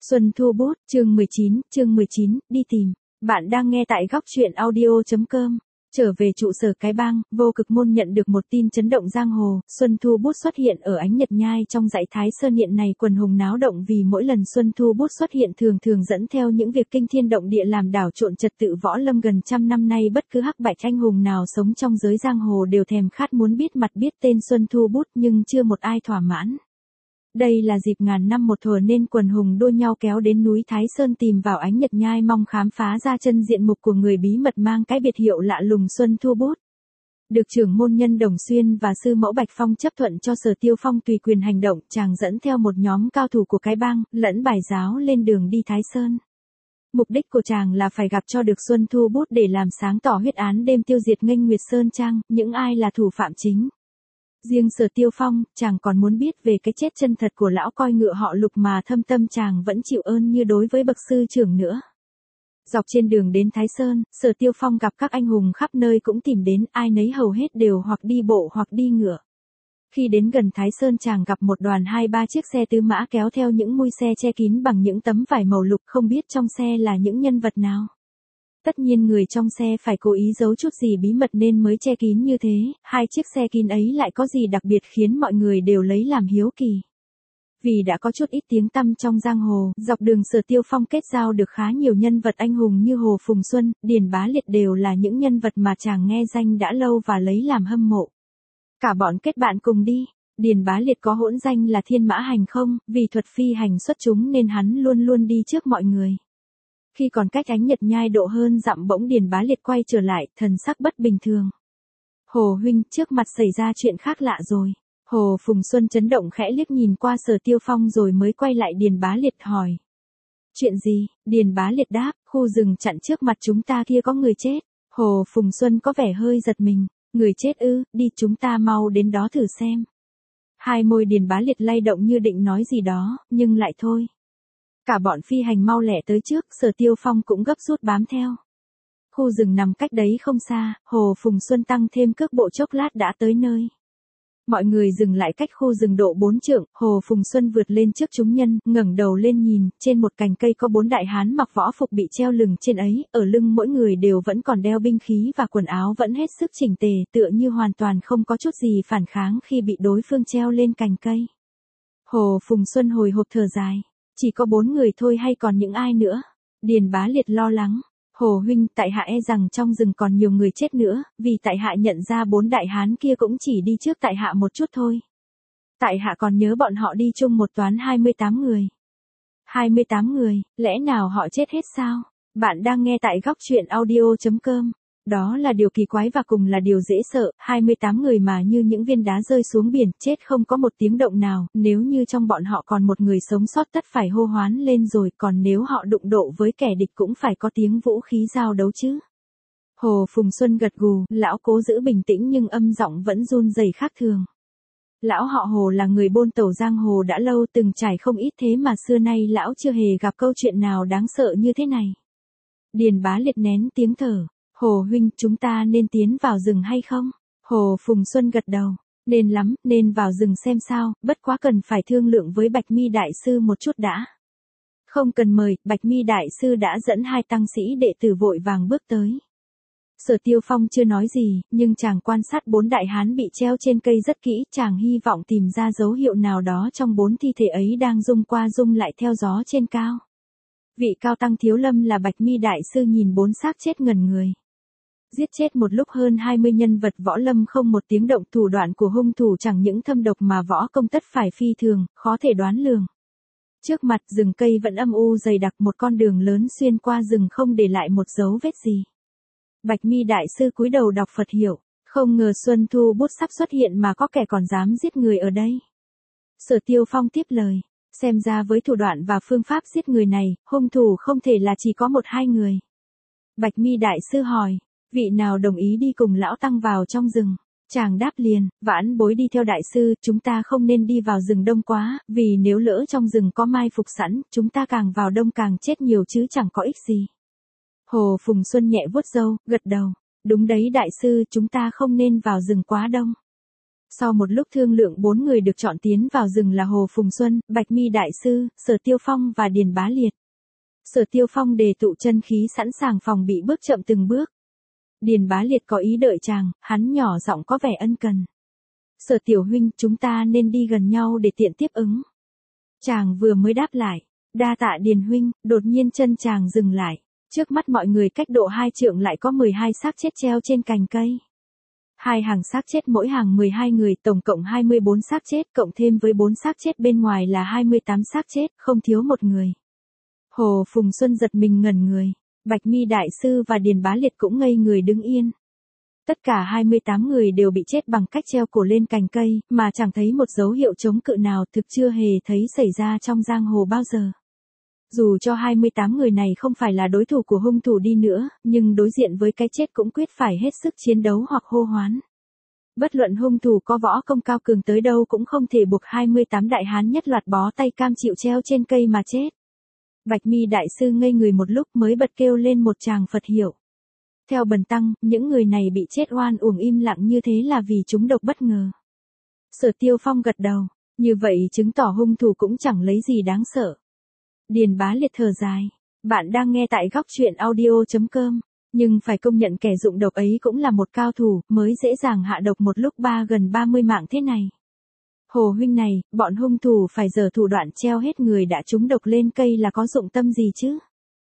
Xuân Thu Bút, chương 19, đi tìm. Bạn đang nghe tại góc truyện audio.com. Trở về trụ sở cái bang, Vô Cực Môn nhận được một tin chấn động giang hồ, Xuân Thu Bút xuất hiện ở Ánh Nhật Nhai trong dãy Thái Sơn hiện này quần hùng náo động vì mỗi lần Xuân Thu Bút xuất hiện thường thường dẫn theo những việc kinh thiên động địa làm đảo trộn trật tự võ lâm gần trăm năm nay bất cứ hắc bạch anh hùng nào sống trong giới giang hồ đều thèm khát muốn biết mặt biết tên Xuân Thu Bút nhưng chưa một ai thỏa mãn. Đây là dịp ngàn năm một thuở nên quần hùng đua nhau kéo đến núi Thái Sơn tìm vào Ánh Nhật Nhai mong khám phá ra chân diện mục của người bí mật mang cái biệt hiệu lạ lùng Xuân Thu Bút. Được trưởng môn nhân Đồng Xuyên và sư mẫu Bạch Phong chấp thuận cho Sở Tiêu Phong tùy quyền hành động, chàng dẫn theo một nhóm cao thủ của cái bang, lẫn bài giáo lên đường đi Thái Sơn. Mục đích của chàng là phải gặp cho được Xuân Thu Bút để làm sáng tỏ huyết án đêm tiêu diệt Nghênh Nguyệt Sơn Trang, những ai là thủ phạm chính. Riêng Sở Tiêu Phong, chàng còn muốn biết về cái chết chân thật của lão coi ngựa họ Lục mà thâm tâm chàng vẫn chịu ơn như đối với bậc sư trưởng nữa. Dọc trên đường đến Thái Sơn, Sở Tiêu Phong gặp các anh hùng khắp nơi cũng tìm đến, ai nấy hầu hết đều hoặc đi bộ hoặc đi ngựa. Khi đến gần Thái Sơn chàng gặp một đoàn 2-3 chiếc xe tứ mã kéo theo những mui xe che kín bằng những tấm vải màu lục, không biết trong xe là những nhân vật nào. Tất nhiên người trong xe phải cố ý giấu chút gì bí mật nên mới che kín như thế, hai chiếc xe kín ấy lại có gì đặc biệt khiến mọi người đều lấy làm hiếu kỳ. Vì đã có chút ít tiếng tăm trong giang hồ, dọc đường Sở Tiêu Phong kết giao được khá nhiều nhân vật anh hùng như Hồ Phùng Xuân, Điền Bá Liệt đều là những nhân vật mà chàng nghe danh đã lâu và lấy làm hâm mộ. Cả bọn kết bạn cùng đi. Điền Bá Liệt có hỗn danh là Thiên Mã Hành Không, vì thuật phi hành xuất chúng nên hắn luôn luôn đi trước mọi người. Khi còn cách Ánh Nhật Nhai độ hơn dặm bỗng Điền Bá Liệt quay trở lại, thần sắc bất bình thường. Hồ huynh, trước mặt xảy ra chuyện khác lạ rồi. Hồ Phùng Xuân chấn động khẽ liếc nhìn qua Sở Tiêu Phong rồi mới quay lại Điền Bá Liệt hỏi. Chuyện gì? Điền Bá Liệt đáp, khu rừng chặn trước mặt chúng ta kia có người chết. Hồ Phùng Xuân có vẻ hơi giật mình. Người chết ư, đi chúng ta mau đến đó thử xem. Hai môi Điền Bá Liệt lay động như định nói gì đó, nhưng lại thôi. Cả bọn phi hành mau lẹ tới trước, Sở Tiêu Phong cũng gấp rút bám theo. Khu rừng nằm cách đấy không xa, Hồ Phùng Xuân tăng thêm cước bộ chốc lát đã tới nơi. Mọi người dừng lại cách khu rừng độ 4 trượng, Hồ Phùng Xuân vượt lên trước chúng nhân, ngẩng đầu lên nhìn, trên một cành cây có 4 đại hán mặc võ phục bị treo lưng trên ấy, ở lưng mỗi người đều vẫn còn đeo binh khí và quần áo vẫn hết sức chỉnh tề, tựa như hoàn toàn không có chút gì phản kháng khi bị đối phương treo lên cành cây. Hồ Phùng Xuân hồi hộp thở dài. Chỉ có 4 người thôi hay còn những ai nữa? Điền Bá Liệt lo lắng. Hồ huynh, tại hạ e rằng trong rừng còn nhiều người chết nữa, vì tại hạ nhận ra 4 đại hán kia cũng chỉ đi trước tại hạ một chút thôi. Tại hạ còn nhớ bọn họ đi chung một toán 28 người. 28 người, lẽ nào họ chết hết sao? Bạn đang nghe tại góc truyện audio.com. Đó là điều kỳ quái và cùng là điều dễ sợ, 28 người mà như những viên đá rơi xuống biển, chết không có một tiếng động nào, nếu như trong bọn họ còn một người sống sót tất phải hô hoán lên rồi, còn nếu họ đụng độ với kẻ địch cũng phải có tiếng vũ khí giao đấu chứ. Hồ Phùng Xuân gật gù, lão cố giữ bình tĩnh nhưng âm giọng vẫn run rẩy khác thường. Lão họ Hồ là người bôn tẩu giang hồ đã lâu từng trải không ít thế mà xưa nay lão chưa hề gặp câu chuyện nào đáng sợ như thế này. Điền Bá Liệt nén tiếng thở. Hồ huynh, chúng ta nên tiến vào rừng hay không? Hồ Phùng Xuân gật đầu. Nên lắm, nên vào rừng xem sao, bất quá cần phải thương lượng với Bạch Mi Đại Sư một chút đã. Không cần mời, Bạch Mi Đại Sư đã dẫn 2 tăng sĩ đệ tử vội vàng bước tới. Sở Tiêu Phong chưa nói gì, nhưng chàng quan sát 4 đại hán bị treo trên cây rất kỹ, chàng hy vọng tìm ra dấu hiệu nào đó trong 4 thi thể ấy đang rung qua rung lại theo gió trên cao. Vị cao tăng Thiếu Lâm là Bạch Mi Đại Sư nhìn 4 xác chết ngẩn người. Giết chết một lúc hơn 20 nhân vật võ lâm không một tiếng động, thủ đoạn của hung thủ chẳng những thâm độc mà võ công tất phải phi thường, khó thể đoán lường. Trước mặt rừng cây vẫn âm u dày đặc, một con đường lớn xuyên qua rừng không để lại một dấu vết gì. Bạch Mi Đại Sư cúi đầu đọc Phật hiệu, không ngờ Xuân Thu Bút sắp xuất hiện mà có kẻ còn dám giết người ở đây. Sở Tiêu Phong tiếp lời, xem ra với thủ đoạn và phương pháp giết người này, hung thủ không thể là chỉ có 1-2 người. Bạch Mi Đại Sư hỏi. Vị nào đồng ý đi cùng lão tăng vào trong rừng? Chàng đáp liền, vãn bối đi theo đại sư, chúng ta không nên đi vào rừng đông quá, vì nếu lỡ trong rừng có mai phục sẵn, chúng ta càng vào đông càng chết nhiều chứ chẳng có ích gì. Hồ Phùng Xuân nhẹ vuốt râu, gật đầu. Đúng đấy đại sư, chúng ta không nên vào rừng quá đông. Sau một lúc thương lượng 4 người được chọn tiến vào rừng là Hồ Phùng Xuân, Bạch Mi Đại Sư, Sở Tiêu Phong và Điền Bá Liệt. Sở Tiêu Phong đề tụ chân khí sẵn sàng phòng bị bước chậm từng bước. Điền Bá Liệt có ý đợi chàng, hắn nhỏ giọng có vẻ ân cần. Sở tiểu huynh, chúng ta nên đi gần nhau để tiện tiếp ứng. Chàng vừa mới đáp lại, đa tạ Điền huynh, đột nhiên chân chàng dừng lại. Trước mắt mọi người cách độ 2 trượng lại có 12 xác chết treo trên cành cây. 2 hàng xác chết mỗi hàng 12 người, tổng cộng 24 xác chết, cộng thêm với 4 xác chết bên ngoài là 28 xác chết, không thiếu một người. Hồ Phùng Xuân giật mình ngẩn người, Bạch Mi Đại Sư và Điền Bá Liệt cũng ngây người đứng yên. Tất cả 28 người đều bị chết bằng cách treo cổ lên cành cây, mà chẳng thấy một dấu hiệu chống cự nào, thực chưa hề thấy xảy ra trong giang hồ bao giờ. Dù cho 28 người này không phải là đối thủ của hung thủ đi nữa, nhưng đối diện với cái chết cũng quyết phải hết sức chiến đấu hoặc hô hoán. Bất luận hung thủ có võ công cao cường tới đâu cũng không thể buộc 28 đại hán nhất loạt bó tay cam chịu treo trên cây mà chết. Bạch Mi Đại Sư ngây người một lúc mới bật kêu lên một tràng Phật hiệu. Theo bần tăng, những người này bị chết oan uổng im lặng như thế là vì chúng độc bất ngờ. Sở Tiêu Phong gật đầu, như vậy chứng tỏ hung thủ cũng chẳng lấy gì đáng sợ. Điền Bá Liệt thở dài, bạn đang nghe tại góc truyện audio.com, nhưng phải công nhận kẻ dụng độc ấy cũng là một cao thủ, mới dễ dàng hạ độc một lúc gần 30 mạng thế này. Hồ huynh này, bọn hung thủ phải giở thủ đoạn treo hết người đã trúng độc lên cây là có dụng tâm gì chứ?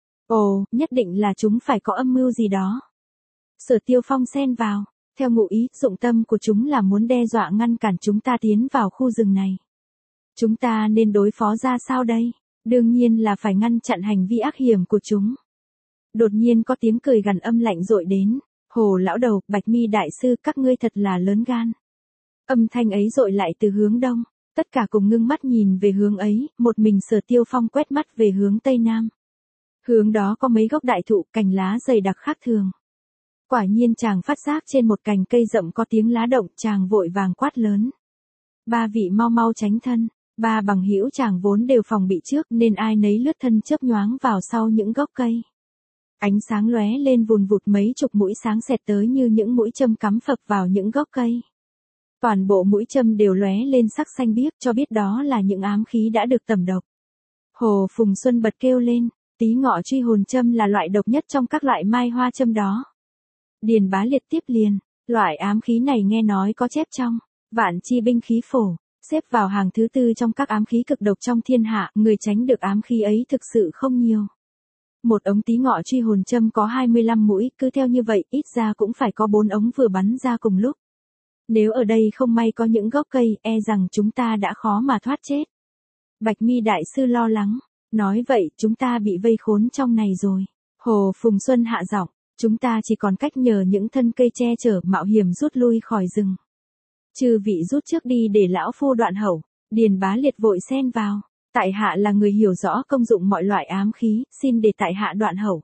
Ồ, nhất định là chúng phải có âm mưu gì đó. Sở Tiêu Phong xen vào, theo ngụ ý, dụng tâm của chúng là muốn đe dọa ngăn cản chúng ta tiến vào khu rừng này. Chúng ta nên đối phó ra sao đây? Đương nhiên là phải ngăn chặn hành vi ác hiểm của chúng. Đột nhiên có tiếng cười gằn âm lạnh dội đến, Hồ lão đầu, Bạch Mi Đại Sư, các ngươi thật là lớn gan. Âm thanh ấy dội lại từ hướng đông, tất cả cùng ngưng mắt nhìn về hướng ấy, một mình Sở Tiêu Phong quét mắt về hướng tây nam. Hướng đó có mấy gốc đại thụ, cành lá dày đặc khác thường. Quả nhiên chàng phát giác trên một cành cây rậm có tiếng lá động, chàng vội vàng quát lớn. 3 vị mau mau tránh thân. 3 bằng hữu chàng vốn đều phòng bị trước nên ai nấy lướt thân chớp nhoáng vào sau những gốc cây. Ánh sáng lóe lên vùn vụt, mấy chục mũi sáng xẹt tới như những mũi châm cắm phập vào những gốc cây. Toàn bộ mũi châm đều lóe lên sắc xanh biếc, cho biết đó là những ám khí đã được tẩm độc. Hồ Phùng Xuân bật kêu lên, Tí Ngọ Truy Hồn Châm là loại độc nhất trong các loại mai hoa châm đó. Điền Bá Liệt tiếp liền, loại ám khí này nghe nói có chép trong Vạn Chi Binh Khí Phổ, xếp vào hàng thứ 4 trong các ám khí cực độc trong thiên hạ, người tránh được ám khí ấy thực sự không nhiều. Một ống Tí Ngọ Truy Hồn Châm có 25 mũi, cứ theo như vậy, ít ra cũng phải có 4 ống vừa bắn ra cùng lúc. Nếu ở đây không may có những gốc cây, e rằng chúng ta đã khó mà thoát chết. Bạch Mi Đại Sư lo lắng, nói vậy, chúng ta bị vây khốn trong này rồi. Hồ Phùng Xuân hạ giọng, chúng ta chỉ còn cách nhờ những thân cây che chở, mạo hiểm rút lui khỏi rừng. Chư vị rút trước đi để lão phu đoạn hậu. Điền Bá Liệt vội xen vào, tại hạ là người hiểu rõ công dụng mọi loại ám khí, xin để tại hạ đoạn hậu.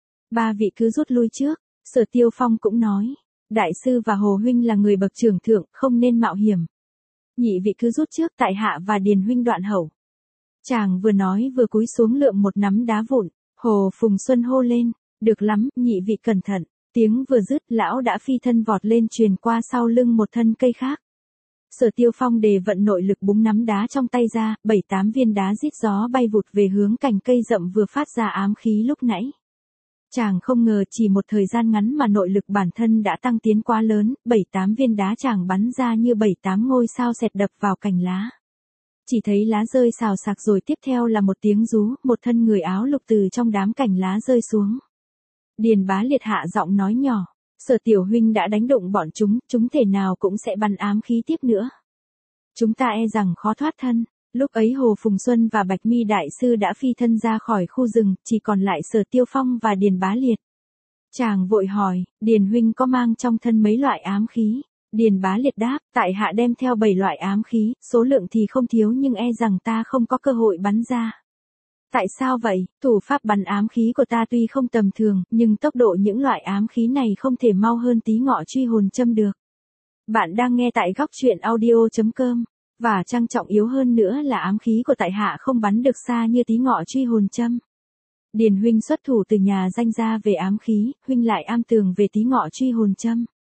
3 vị cứ rút lui trước. Sở Tiêu Phong cũng nói, Đại Sư và Hồ huynh là người bậc trưởng thượng, không nên mạo hiểm. Nhị vị cứ rút trước, tại hạ và Điền huynh đoạn hậu. Chàng vừa nói vừa cúi xuống lượm một nắm đá vụn. Hồ Phùng Xuân hô lên, được lắm, nhị vị cẩn thận. Tiếng vừa dứt, lão đã phi thân vọt lên truyền qua sau lưng một thân cây khác. Sở Tiêu Phong đề vận nội lực búng nắm đá trong tay ra, 7-8 viên đá rít gió bay vụt về hướng cành cây rậm vừa phát ra ám khí lúc nãy. Chàng không ngờ chỉ một thời gian ngắn mà nội lực bản thân đã tăng tiến quá lớn, 7-8 viên đá chàng bắn ra như 7-8 ngôi sao xẹt đập vào cành lá. Chỉ thấy lá rơi xào xạc rồi tiếp theo là một tiếng rú, một thân người áo lục từ trong đám cành lá rơi xuống. Điền Bá Liệt hạ giọng nói nhỏ, Sở tiểu huynh đã đánh động bọn chúng thể nào cũng sẽ bắn ám khí tiếp nữa. Chúng ta e rằng khó thoát thân. Lúc ấy Hồ Phùng Xuân và Bạch Mi Đại Sư đã phi thân ra khỏi khu rừng, chỉ còn lại Sở Tiêu Phong và Điền Bá Liệt. Chàng vội hỏi, Điền huynh có mang trong thân mấy loại ám khí? Điền Bá Liệt đáp, tại hạ đem theo 7 loại ám khí, số lượng thì không thiếu nhưng e rằng ta không có cơ hội bắn ra. Tại sao vậy? Thủ pháp bắn ám khí của ta tuy không tầm thường, nhưng tốc độ những loại ám khí này không thể mau hơn Tí Ngọ Truy Hồn Châm được. Bạn đang nghe tại góc truyện audio.com. Và trang trọng yếu hơn nữa là ám khí của tại hạ không bắn được xa như Tí Ngọ Truy Hồn Châm. Điền huynh xuất thủ từ nhà danh gia về ám khí, huynh lại am tường về Tí Ngọ Truy Hồn Châm.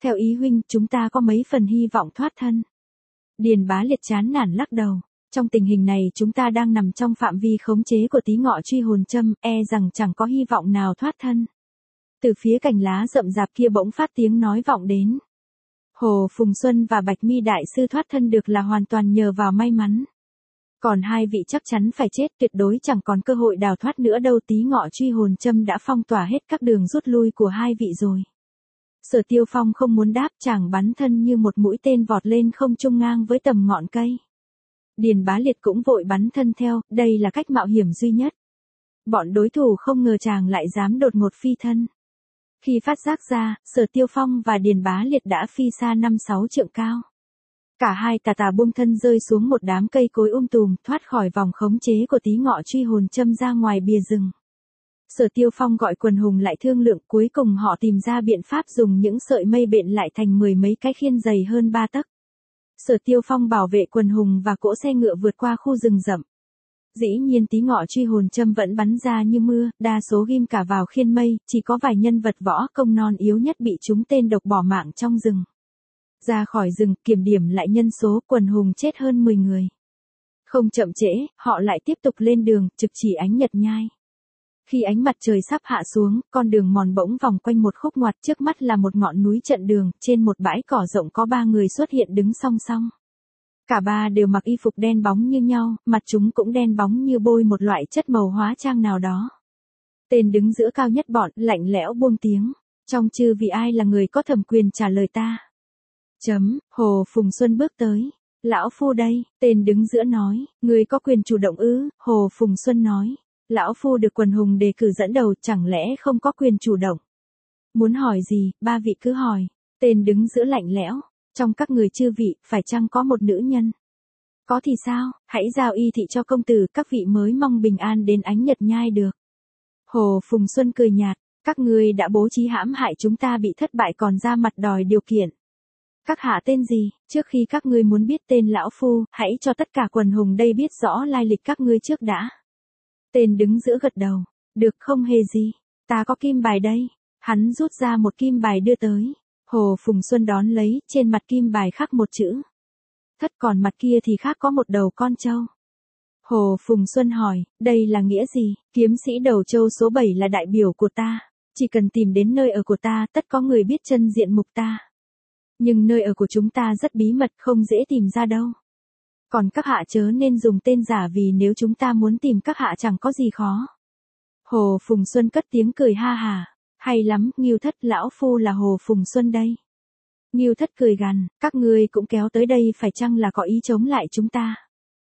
Theo ý huynh, chúng ta có mấy phần hy vọng thoát thân. Điền Bá Liệt chán nản lắc đầu. Trong tình hình này chúng ta đang nằm trong phạm vi khống chế của Tí Ngọ truy hồn châm, rằng chẳng có hy vọng nào thoát thân. Từ phía cành lá rậm rạp kia bỗng phát tiếng nói vọng đến. Hồ Phùng Xuân và Bạch Mi đại sư thoát thân được là hoàn toàn nhờ vào may mắn. Còn hai vị chắc chắn phải chết, tuyệt đối chẳng còn cơ hội đào thoát nữa đâu. Tí Ngọ truy hồn châm đã phong tỏa hết các đường rút lui của hai vị rồi. Sở Tiêu Phong không muốn đáp, chàng bắn thân như một mũi tên vọt lên không trung ngang với tầm ngọn cây. Điền Bá Liệt cũng vội bắn thân theo, đây là cách mạo hiểm duy nhất. Bọn đối thủ không ngờ chàng lại dám đột ngột phi thân. Khi phát giác ra, Sở Tiêu Phong và Điền Bá Liệt đã phi xa 5-6 trượng cao. Cả hai tà tà buông thân rơi xuống một đám cây cối tùm, thoát khỏi vòng khống chế của Tí Ngọ truy hồn châm ra ngoài bìa rừng. Sở Tiêu Phong gọi quần hùng lại thương lượng, cuối cùng họ tìm ra biện pháp dùng những sợi mây bện lại thành 10 mấy cái khiên dày hơn 3 tấc. Sở Tiêu Phong bảo vệ quần hùng và cỗ xe ngựa vượt qua khu rừng rậm. Dĩ nhiên Tí Ngọ truy hồn châm vẫn bắn ra như mưa, đa số ghim cả vào khiên mây, chỉ có vài nhân vật võ công non yếu nhất bị trúng tên độc bỏ mạng trong rừng. Ra khỏi rừng, kiểm điểm lại nhân số, quần hùng chết hơn 10 người. Không chậm trễ, họ lại tiếp tục lên đường, trực chỉ Ánh Nhật Nhai. Khi ánh mặt trời sắp hạ xuống, con đường mòn bỗng vòng quanh một khúc ngoặt, trước mắt là một ngọn núi chặn đường, trên một bãi cỏ rộng có 3 người xuất hiện đứng song song. Cả ba đều mặc y phục đen bóng như nhau, mặt chúng cũng đen bóng như bôi một loại chất màu hóa trang nào đó. Tên đứng giữa cao nhất bọn, lạnh lẽo buông tiếng. Trong chư vị ai là người có thẩm quyền trả lời ta? Hồ Phùng Xuân bước tới. Lão Phu đây, tên đứng giữa nói, người có quyền chủ động ư? Hồ Phùng Xuân nói. Lão Phu được quần hùng đề cử dẫn đầu, chẳng lẽ không có quyền chủ động? Muốn hỏi gì, ba vị cứ hỏi. Tên đứng giữa lạnh lẽo. Trong các người chư vị, phải chăng có một nữ nhân? Có thì sao, hãy giao y thị cho công tử, các vị mới mong bình an đến Ánh Nhật Nhai được. Hồ Phùng Xuân cười nhạt, các ngươi đã bố trí hãm hại chúng ta bị thất bại còn ra mặt đòi điều kiện. Các hạ tên gì, trước khi các ngươi muốn biết tên lão Phu, hãy cho tất cả quần hùng đây biết rõ lai lịch các ngươi trước đã. Tên đứng giữa gật đầu, được không hề gì, ta có kim bài đây. Hắn rút ra một kim bài đưa tới. Hồ Phùng Xuân đón lấy, trên mặt kim bài khắc một chữ Thất, còn mặt kia thì khác có một đầu con trâu. Hồ Phùng Xuân hỏi, đây là nghĩa gì? Kiếm sĩ đầu trâu số 7 là đại biểu của ta. Chỉ cần tìm đến nơi ở của ta, tất có người biết chân diện mục ta. Nhưng nơi ở của chúng ta rất bí mật, không dễ tìm ra đâu. Còn các hạ chớ nên dùng tên giả, vì nếu chúng ta muốn tìm các hạ chẳng có gì khó. Hồ Phùng Xuân cất tiếng cười ha hà. Hay lắm, Ngưu Thất, lão Phu là Hồ Phùng Xuân đây. Ngưu Thất cười gằn, các ngươi cũng kéo tới đây phải chăng là có ý chống lại chúng ta?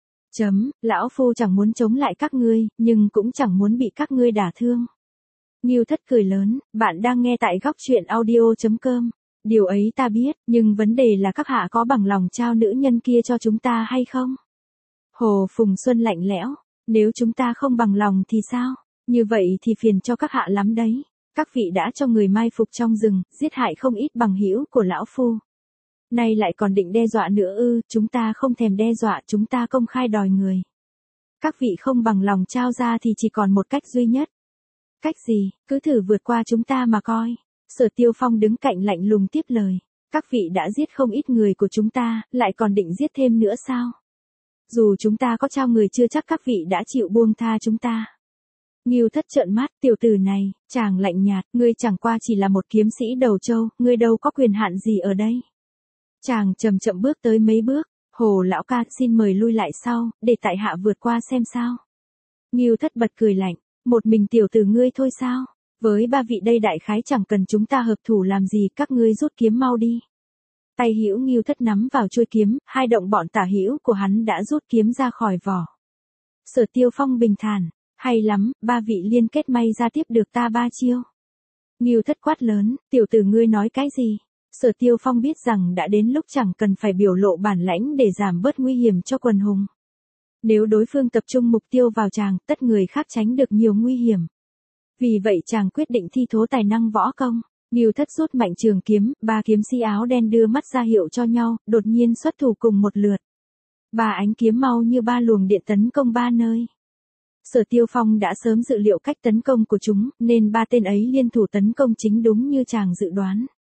Lão Phu chẳng muốn chống lại các ngươi, nhưng cũng chẳng muốn bị các ngươi đả thương. Ngưu Thất cười lớn, bạn đang nghe tại góc truyện audio.com. Điều ấy ta biết, nhưng vấn đề là các hạ có bằng lòng trao nữ nhân kia cho chúng ta hay không? Hồ Phùng Xuân lạnh lẽo, nếu chúng ta không bằng lòng thì sao? Như vậy thì phiền cho các hạ lắm đấy. Các vị đã cho người mai phục trong rừng, giết hại không ít bằng hữu của lão Phu. Nay lại còn định đe dọa nữa ư? Chúng ta không thèm đe dọa, chúng ta công khai đòi người. Các vị không bằng lòng trao ra thì chỉ còn một cách duy nhất. Cách gì, cứ thử vượt qua chúng ta mà coi. Sở Tiêu Phong đứng cạnh lạnh lùng tiếp lời. Các vị đã giết không ít người của chúng ta, lại còn định giết thêm nữa sao? Dù chúng ta có trao người chưa chắc các vị đã chịu buông tha chúng ta. Ngưu Thất trợn mắt, tiểu tử này, chàng lạnh nhạt, ngươi chẳng qua chỉ là một kiếm sĩ đầu trâu, ngươi đâu có quyền hạn gì ở đây. Chàng chậm chậm bước tới mấy bước, Hồ lão ca, xin mời lui lại sau, để tại hạ vượt qua xem sao. Ngưu Thất bật cười lạnh, một mình tiểu tử ngươi thôi sao? Với ba vị đây đại khái chẳng cần chúng ta hợp thủ làm gì, các ngươi rút kiếm mau đi. Tay hữu Ngưu Thất nắm vào chuôi kiếm, hai động bọn tả hữu của hắn đã rút kiếm ra khỏi vỏ. Sở Tiêu Phong bình thản. Hay lắm, ba vị liên kết may ra tiếp được ta 3 chiêu. Ngưu Thất quát lớn, tiểu tử ngươi nói cái gì? Sở Tiêu Phong biết rằng đã đến lúc chẳng cần phải biểu lộ bản lãnh để giảm bớt nguy hiểm cho quần hùng. Nếu đối phương tập trung mục tiêu vào chàng, tất người khác tránh được nhiều nguy hiểm. Vì vậy chàng quyết định thi thố tài năng võ công. Ngưu Thất rút mạnh trường kiếm, ba kiếm sĩ áo đen đưa mắt ra hiệu cho nhau, đột nhiên xuất thủ cùng một lượt. Ba ánh kiếm mau như ba luồng điện tấn công ba nơi. Sở Tiêu Phong đã sớm dự liệu cách tấn công của chúng, nên ba tên ấy liên thủ tấn công chính đúng như chàng dự đoán.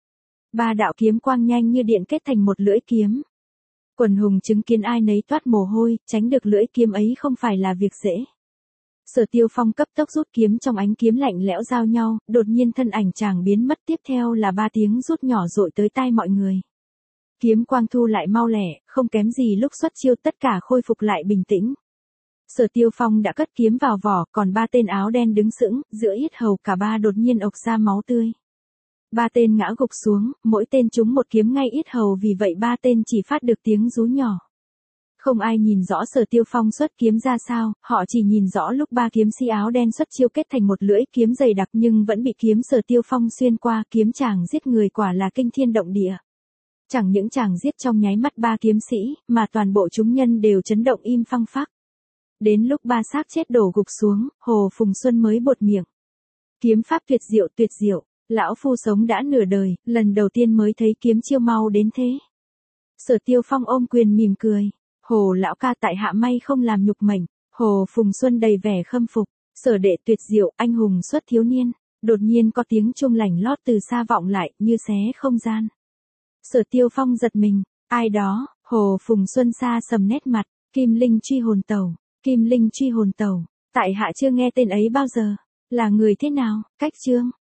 Ba đạo kiếm quang nhanh như điện kết thành một lưỡi kiếm. Quần hùng chứng kiến ai nấy toát mồ hôi, tránh được lưỡi kiếm ấy không phải là việc dễ. Sở Tiêu Phong cấp tốc rút kiếm, trong ánh kiếm lạnh lẽo giao nhau, đột nhiên thân ảnh chàng biến mất, tiếp theo là 3 tiếng rút nhỏ dội tới tai mọi người. Kiếm quang thu lại mau lẻ, không kém gì lúc xuất chiêu, tất cả khôi phục lại bình tĩnh. Sở Tiêu Phong đã cất kiếm vào vỏ, còn 3 tên áo đen đứng sững, giữa yết hầu cả ba đột nhiên ộc ra máu tươi. 3 tên ngã gục xuống, mỗi tên trúng một kiếm ngay yết hầu, vì vậy 3 tên chỉ phát được tiếng rú nhỏ. Không ai nhìn rõ Sở Tiêu Phong xuất kiếm ra sao, họ chỉ nhìn rõ lúc 3 kiếm sĩ áo đen xuất chiêu kết thành một lưỡi kiếm dày đặc nhưng vẫn bị kiếm Sở Tiêu Phong xuyên qua. Kiếm chàng giết người quả là kinh thiên động địa. Chẳng những chàng giết trong nháy mắt 3 kiếm sĩ, mà toàn bộ chúng nhân đều chấn động im phăng phắc. Đến lúc 3 xác chết đổ gục xuống, Hồ Phùng Xuân mới buột miệng. Kiếm pháp tuyệt diệu, lão phu sống đã nửa đời, lần đầu tiên mới thấy kiếm chiêu mau đến thế. Sở Tiêu Phong ôm quyền mỉm cười. Hồ lão ca, tại hạ may không làm nhục mệnh. Hồ Phùng Xuân đầy vẻ khâm phục. Sở đệ tuyệt diệu, anh hùng xuất thiếu niên. Đột nhiên có tiếng chuông lành lót từ xa vọng lại, như xé không gian. Sở Tiêu Phong giật mình. Ai đó? Hồ Phùng Xuân xa sầm nét mặt. Kim Linh truy hồn tẩu. Kim Linh truy hồn tẩu. Tại hạ chưa nghe tên ấy bao giờ. Là người thế nào? Cách chương.